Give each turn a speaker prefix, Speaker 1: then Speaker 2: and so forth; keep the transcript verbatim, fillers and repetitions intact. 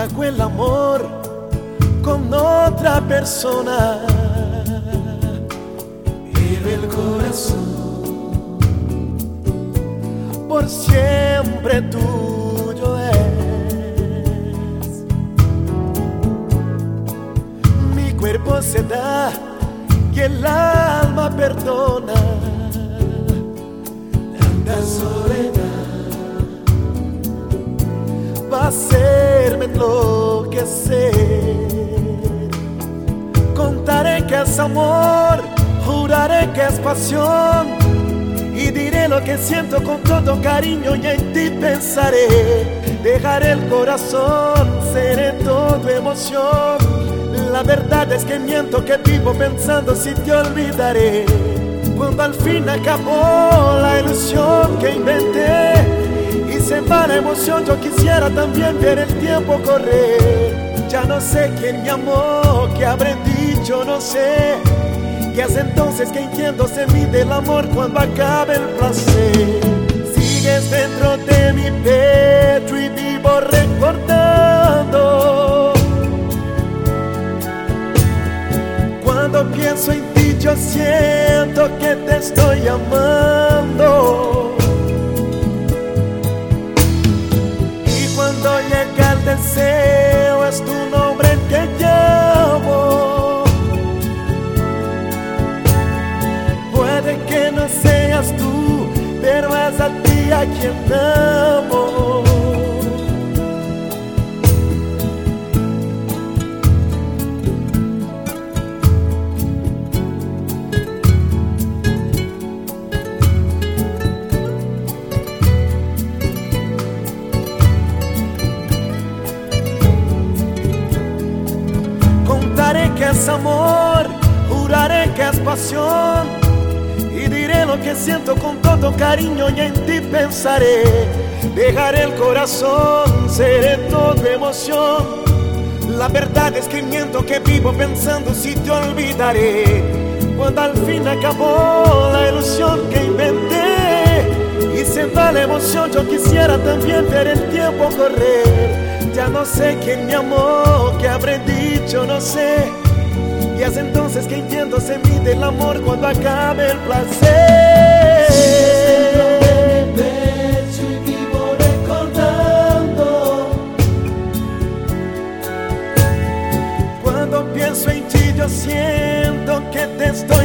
Speaker 1: hago el amor con otra persona, pero el corazón por siempre tuyo es. Mi cuerpo se da y el alma perdona tanta soledad. Va a hacerme enloquecer. Contaré que es amor, juraré que es pasión, y diré lo que siento con todo cariño y en ti pensaré. Dejaré el corazón, seré todo emoción. La verdad es que miento, que vivo pensando si te olvidaré. Cuando al fin acabó la ilusión que inventé y se va la emoción, yo quisiera también ver el tiempo correr. Ya no sé quién me amó, qué habré dicho, no sé. Y es entonces que entiendo, se mide el amor cuando acabe el placer. Sigues dentro de mi pecho y vivo recordando. Cuando pienso en ti yo siento que te estoy amando. Y cuando llega el deseo es tu nombre el que llamo. Puede que no seas tú, pero es a ti a quien amo. Contaré que es amor, juraré que es pasión, y diré lo que siento con todo cariño y en ti pensaré. Dejaré el corazón, seré todo emoción. La verdad es que miento, que vivo pensando si te olvidaré. Cuando al fin acabó la ilusión que inventé y se va la emoción, yo quisiera también ver el tiempo correr. Ya no sé quién me amó, qué habré dicho, no sé. Y es entonces que entiendo, se mide el amor cuando acabe el placer.
Speaker 2: Sigues dentro de mi pecho y vivo recordando.
Speaker 1: Cuando pienso en ti yo siento que te estoy